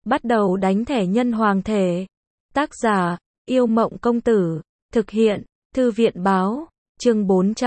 bắt đầu đánh thẻ nhân hoàng thể. Tác giả, Yêu Mộng Công Tử. Thực hiện, Thư viện Báo. Chương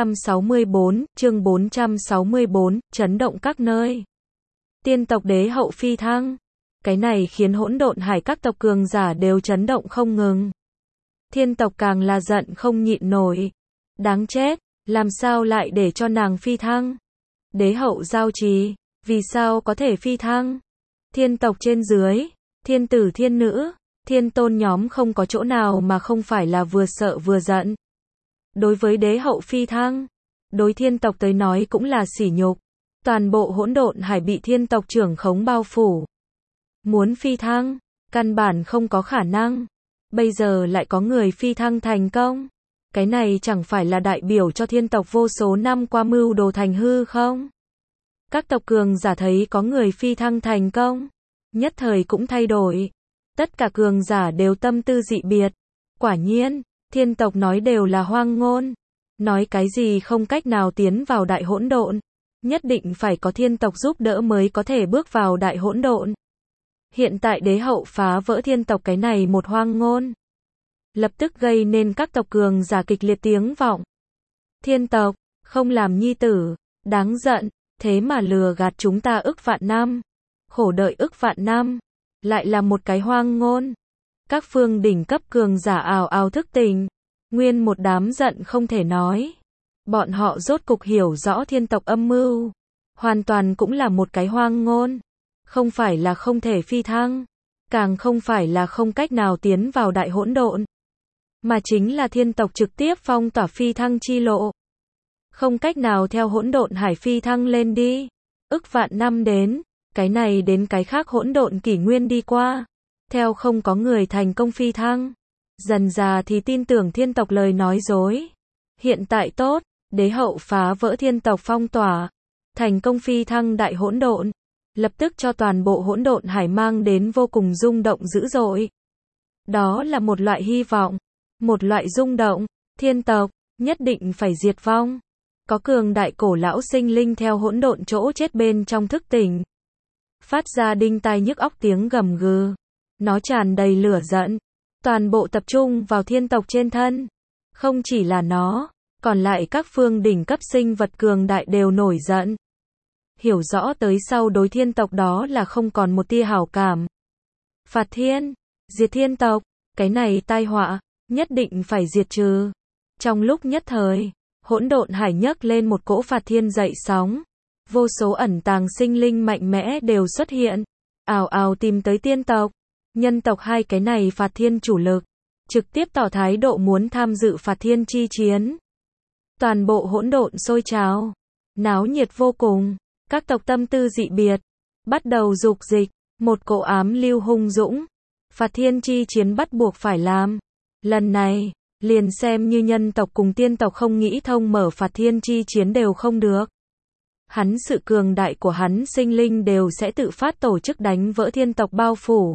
464, chấn động các nơi. Tiên tộc đế hậu phi thăng. Cái này khiến hỗn độn hải các tộc cường giả đều chấn động không ngừng. Thiên tộc càng là giận không nhịn nổi. Đáng chết, làm sao lại để cho nàng phi thăng? Đế hậu giao trì, vì sao có thể phi thăng? Thiên tộc trên dưới, thiên tử thiên nữ, thiên tôn nhóm không có chỗ nào mà không phải là vừa sợ vừa giận. Đối với đế hậu phi thăng, đối thiên tộc tới nói cũng là sỉ nhục. Toàn bộ hỗn độn hải bị thiên tộc trưởng khống bao phủ. Muốn phi thăng, căn bản không có khả năng. Bây giờ lại có người phi thăng thành công. Cái này chẳng phải là đại biểu cho thiên tộc vô số năm qua mưu đồ thành hư không? Các tộc cường giả thấy có người phi thăng thành công, nhất thời cũng thay đổi. Tất cả cường giả đều tâm tư dị biệt. Quả nhiên, thiên tộc nói đều là hoang ngôn. Nói cái gì không cách nào tiến vào đại hỗn độn. Nhất định phải có thiên tộc giúp đỡ mới có thể bước vào đại hỗn độn. Hiện tại đế hậu phá vỡ thiên tộc cái này một hoang ngôn. Lập tức gây nên các tộc cường giả kịch liệt tiếng vọng. Thiên tộc, không làm nhi tử, đáng giận, thế mà lừa gạt chúng ta ức vạn năm. Khổ đợi ức vạn năm, lại là một cái hoang ngôn. Các phương đỉnh cấp cường giả ào ào thức tỉnh, nguyên một đám giận không thể nói. Bọn họ rốt cục hiểu rõ thiên tộc âm mưu, hoàn toàn cũng là một cái hoang ngôn. Không phải là không thể phi thăng, càng không phải là không cách nào tiến vào đại hỗn độn, mà chính là thiên tộc trực tiếp phong tỏa phi thăng chi lộ. Không cách nào theo hỗn độn hải phi thăng lên đi. Ức vạn năm đến, cái này đến cái khác hỗn độn kỷ nguyên đi qua. Theo không có người thành công phi thăng. Dần già thì tin tưởng thiên tộc lời nói dối. Hiện tại tốt, đế hậu phá vỡ thiên tộc phong tỏa. Thành công phi thăng đại hỗn độn. Lập tức cho toàn bộ hỗn độn hải mang đến vô cùng rung động dữ dội. Đó là một loại hy vọng. Một loại rung động. Thiên tộc, nhất định phải diệt vong. Có cường đại cổ lão sinh linh theo hỗn độn chỗ chết bên trong thức tỉnh. Phát ra đinh tai nhức óc tiếng gầm gừ. Nó tràn đầy lửa giận. Toàn bộ tập trung vào thiên tộc trên thân. Không chỉ là nó, còn lại các phương đỉnh cấp sinh vật cường đại đều nổi giận. Hiểu rõ tới sau đối thiên tộc đó là không còn một tia hảo cảm. Phạt thiên, diệt thiên tộc, cái này tai họa, nhất định phải diệt trừ. Trong lúc nhất thời, hỗn độn hải nhấc lên một cỗ phạt thiên dậy sóng. Vô số ẩn tàng sinh linh mạnh mẽ đều xuất hiện, ào ào tìm tới tiên tộc, nhân tộc hai cái này phạt thiên chủ lực, trực tiếp tỏ thái độ muốn tham dự phạt thiên chi chiến. Toàn bộ hỗn độn sôi trào, náo nhiệt vô cùng, các tộc tâm tư dị biệt, bắt đầu dục dịch, một cỗ ám lưu hung dũng, phạt thiên chi chiến bắt buộc phải làm. Lần này, liền xem như nhân tộc cùng tiên tộc không nghĩ thông mở phạt thiên chi chiến đều không được. Hắn sự cường đại của hắn sinh linh đều sẽ tự phát tổ chức đánh vỡ thiên tộc bao phủ.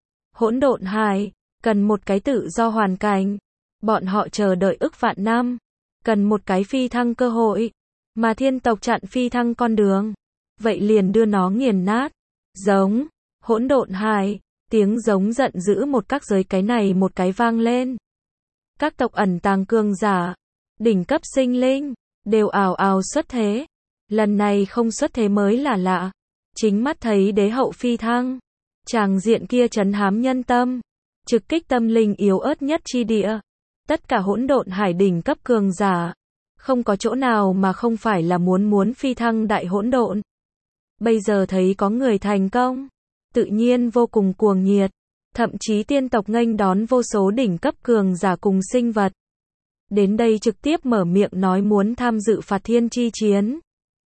Hỗn độn hải, cần một cái tự do hoàn cảnh. Bọn họ chờ đợi ức vạn năm, cần một cái phi thăng cơ hội. Mà thiên tộc chặn phi thăng con đường. Vậy liền đưa nó nghiền nát. Giống, hỗn độn hải, tiếng giống giận dữ một các giới cái này một cái vang lên. Các tộc ẩn tàng cường giả, đỉnh cấp sinh linh, đều ào ào xuất thế. Lần này không xuất thế mới là lạ. Chính mắt thấy đế hậu phi thăng. Tràng diện kia trấn hám nhân tâm. Trực kích tâm linh yếu ớt nhất chi địa. Tất cả hỗn độn hải đỉnh cấp cường giả. Không có chỗ nào mà không phải là muốn phi thăng đại hỗn độn. Bây giờ thấy có người thành công. Tự nhiên vô cùng cuồng nhiệt. Thậm chí tiên tộc nghênh đón vô số đỉnh cấp cường giả cùng sinh vật. Đến đây trực tiếp mở miệng nói muốn tham dự phạt thiên chi chiến.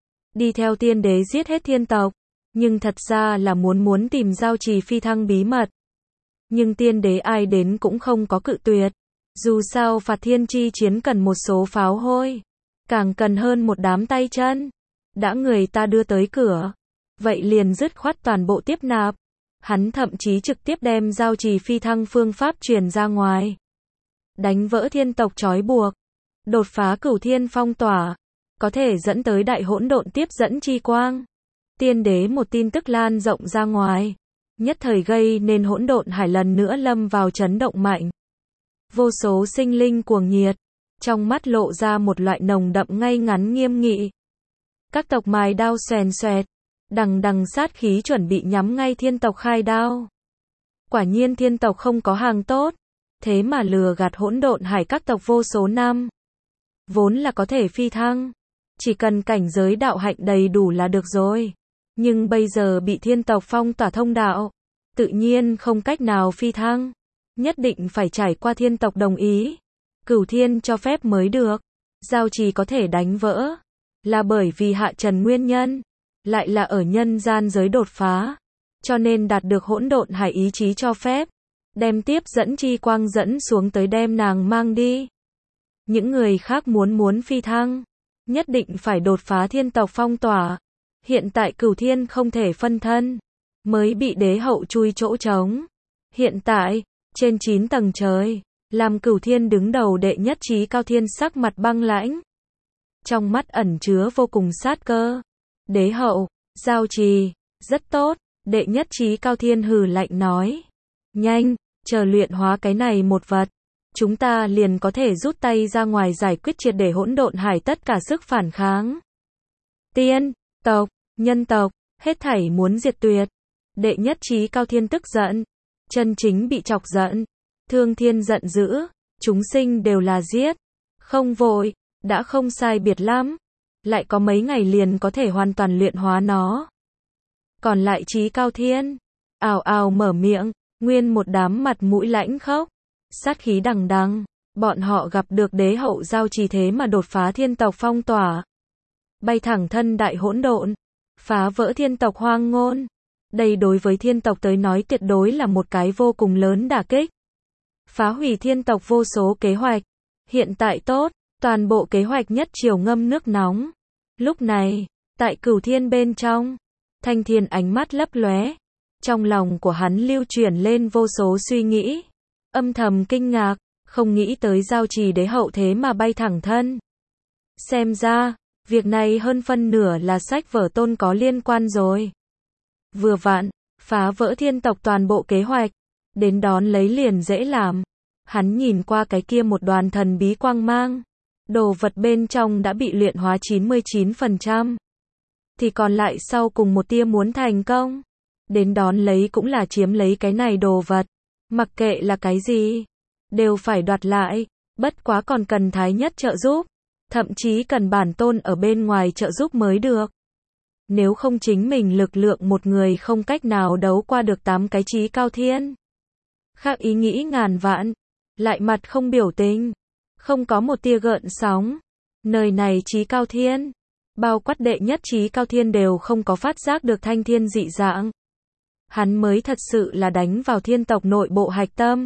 Đi theo tiên đế giết hết thiên tộc. Nhưng thật ra là muốn tìm giao trì phi thăng bí mật. Nhưng tiên đế ai đến cũng không có cự tuyệt. Dù sao phạt thiên chi chiến cần một số pháo hôi. Càng cần hơn một đám tay chân. Đã người ta đưa tới cửa. Vậy liền dứt khoát toàn bộ tiếp nạp. Hắn thậm chí trực tiếp đem giao trì phi thăng phương pháp truyền ra ngoài. Đánh vỡ thiên tộc trói buộc. Đột phá cửu thiên phong tỏa. Có thể dẫn tới đại hỗn độn tiếp dẫn chi quang. Tiên đế một tin tức lan rộng ra ngoài. nhất thời gây nên hỗn độn hải lần nữa lâm vào chấn động mạnh. Vô số sinh linh cuồng nhiệt, trong mắt lộ ra một loại nồng đậm ngay ngắn nghiêm nghị. Các tộc mài đao xoèn xoẹt, đằng đằng sát khí chuẩn bị nhắm ngay thiên tộc khai đao. Quả nhiên thiên tộc không có hàng tốt, thế mà lừa gạt hỗn độn hải các tộc vô số năm. Vốn là có thể phi thăng, chỉ cần cảnh giới đạo hạnh đầy đủ là được rồi. Nhưng bây giờ bị thiên tộc phong tỏa thông đạo, tự nhiên không cách nào phi thăng. Nhất định phải trải qua thiên tộc đồng ý, Cửu Thiên cho phép mới được. Giao trì có thể đánh vỡ, là bởi vì hạ trần nguyên nhân, lại là ở nhân gian giới đột phá, cho nên đạt được hỗn độn hải ý chí cho phép, đem tiếp dẫn chi quang dẫn xuống tới đem nàng mang đi. Những người khác muốn phi thăng, nhất định phải đột phá thiên tộc phong tỏa. Hiện tại Cửu Thiên không thể phân thân, mới bị đế hậu chui chỗ trống. Hiện tại, trên 9 tầng trời, làm Cửu Thiên đứng đầu đệ nhất trí cao thiên sắc mặt băng lãnh. Trong mắt ẩn chứa vô cùng sát cơ. Đế hậu, giao trì, rất tốt, đệ nhất trí cao thiên hừ lạnh nói. Nhanh, chờ luyện hóa cái này một vật, chúng ta liền có thể rút tay ra ngoài giải quyết triệt để hỗn độn hải tất cả sức phản kháng. Tiên tộc, nhân tộc, hết thảy muốn diệt tuyệt. Đệ nhất trí cao thiên tức giận, chân chính bị chọc giận. Thương Thiên giận dữ, chúng sinh đều là giết, không vội, đã không sai biệt lắm, lại có mấy ngày liền có thể hoàn toàn luyện hóa nó. Còn lại trí cao thiên, ào ào mở miệng, nguyên một đám mặt mũi lãnh khốc, sát khí đằng đằng, bọn họ gặp được đế hậu giao trì thế mà đột phá thiên tộc phong tỏa, bay thẳng thân đại hỗn độn, phá vỡ thiên tộc hoang ngôn. Đây đối với thiên tộc tới nói tuyệt đối là một cái vô cùng lớn đả kích. Phá hủy thiên tộc vô số kế hoạch. Hiện tại tốt, toàn bộ kế hoạch nhất triều ngâm nước nóng. Lúc này, tại Cửu Thiên bên trong, Thanh Thiên ánh mắt lấp lóe. Trong lòng của hắn lưu chuyển lên vô số suy nghĩ. Âm thầm kinh ngạc, không nghĩ tới giao trì đế hậu thế mà bay thẳng thân. Xem ra, việc này hơn phân nửa là sách vở tôn có liên quan rồi. Vừa vặn, phá vỡ thiên tộc toàn bộ kế hoạch, đến đón lấy liền dễ làm. Hắn nhìn qua cái kia một đoàn thần bí quang mang, đồ vật bên trong đã bị luyện hóa 99%. Thì còn lại sau cùng một tia muốn thành công, đến đón lấy cũng là chiếm lấy cái này đồ vật. Mặc kệ là cái gì, đều phải đoạt lại, bất quá còn cần thái nhất trợ giúp, thậm chí cần bản tôn ở bên ngoài trợ giúp mới được. Nếu không chính mình lực lượng một người không cách nào đấu qua được 8 cái trí cao thiên. Khác ý nghĩ ngàn vạn, lại mặt không biểu tình, không có một tia gợn sóng. Nơi này trí cao thiên, bao quát đệ nhất trí cao thiên đều không có phát giác được thanh thiên dị dạng. Hắn mới thật sự là đánh vào thiên tộc nội bộ hạch tâm.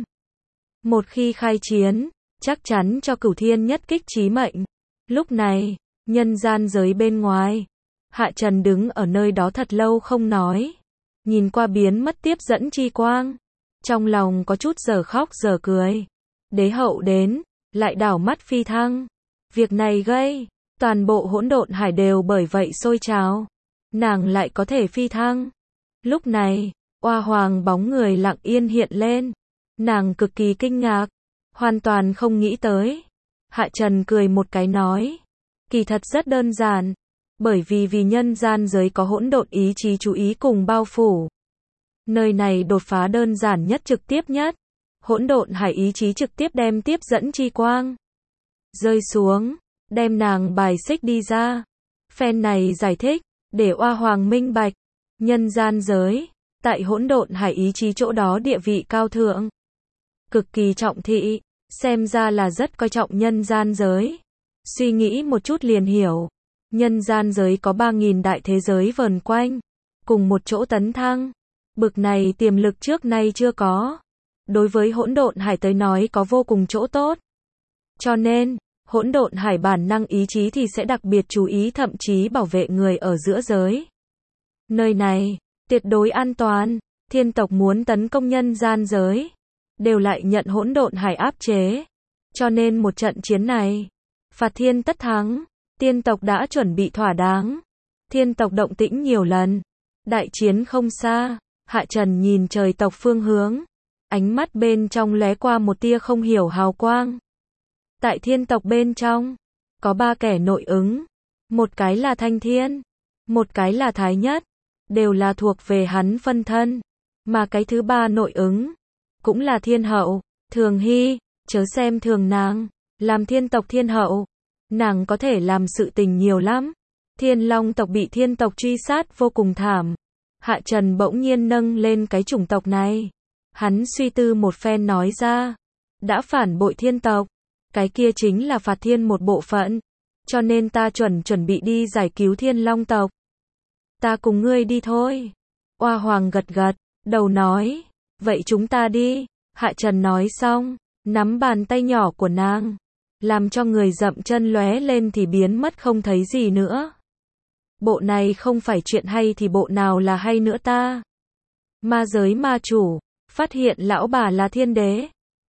Một khi khai chiến, chắc chắn cho Cửu Thiên nhất kích chí mệnh. Lúc này, nhân gian giới bên ngoài, Hạ Trần đứng ở nơi đó thật lâu không nói, nhìn qua biến mất tiếp dẫn chi quang, trong lòng có chút giờ khóc giờ cười. Đế hậu đến, lại đảo mắt phi thăng. Việc này gây, toàn bộ hỗn độn hải đều bởi vậy sôi trào. Nàng lại có thể phi thăng. Lúc này, Oa Hoàng bóng người lặng yên hiện lên. Nàng cực kỳ kinh ngạc, hoàn toàn không nghĩ tới. Hạ Trần cười một cái nói, kỳ thật rất đơn giản, bởi vì nhân gian giới có hỗn độn ý chí chú ý cùng bao phủ. Nơi này đột phá đơn giản nhất trực tiếp nhất. Hỗn độn hải ý chí trực tiếp đem tiếp dẫn chi quang rơi xuống, đem nàng bài xích đi ra. Phen này giải thích, để Oa Hoàng minh bạch, nhân gian giới, tại hỗn độn hải ý chí chỗ đó địa vị cao thượng, cực kỳ trọng thị, xem ra là rất coi trọng nhân gian giới. Suy nghĩ một chút liền hiểu, nhân gian giới có 3.000 đại thế giới vờn quanh, cùng một chỗ tấn thăng, bực này tiềm lực trước nay chưa có. Đối với hỗn độn hải tới nói có vô cùng chỗ tốt. Cho nên, hỗn độn hải bản năng ý chí thì sẽ đặc biệt chú ý thậm chí bảo vệ người ở giữa giới. Nơi này, tuyệt đối an toàn, thiên tộc muốn tấn công nhân gian giới, đều lại nhận hỗn độn hải áp chế. Cho nên một trận chiến này, phạt thiên tất thắng, tiên tộc đã chuẩn bị thỏa đáng. Thiên tộc động tĩnh nhiều lần, đại chiến không xa, Hạ Trần nhìn trời tộc phương hướng, ánh mắt bên trong lóe qua một tia không hiểu hào quang. Tại thiên tộc bên trong, có 3 kẻ nội ứng, một cái là Thanh Thiên, một cái là Thái Nhất, đều là thuộc về hắn phân thân, mà cái thứ 3 nội ứng, cũng là thiên hậu, Thường Hy, chớ xem thường nàng, làm thiên tộc thiên hậu, nàng có thể làm sự tình nhiều lắm. Thiên Long tộc bị thiên tộc truy sát vô cùng thảm. Hạ Trần bỗng nhiên nâng lên cái chủng tộc này. Hắn suy tư một phen nói ra, đã phản bội thiên tộc, cái kia chính là phạt thiên một bộ phận, cho nên ta chuẩn bị đi giải cứu Thiên Long tộc. Ta cùng ngươi đi thôi. Oa Hoàng gật gật, đầu nói, vậy chúng ta đi. Hạ Trần nói xong, nắm bàn tay nhỏ của nàng, làm cho người dậm chân lóe lên thì biến mất không thấy gì nữa. Bộ này không phải chuyện hay thì bộ nào là hay nữa ta? Ma giới ma chủ, phát hiện lão bà là thiên đế.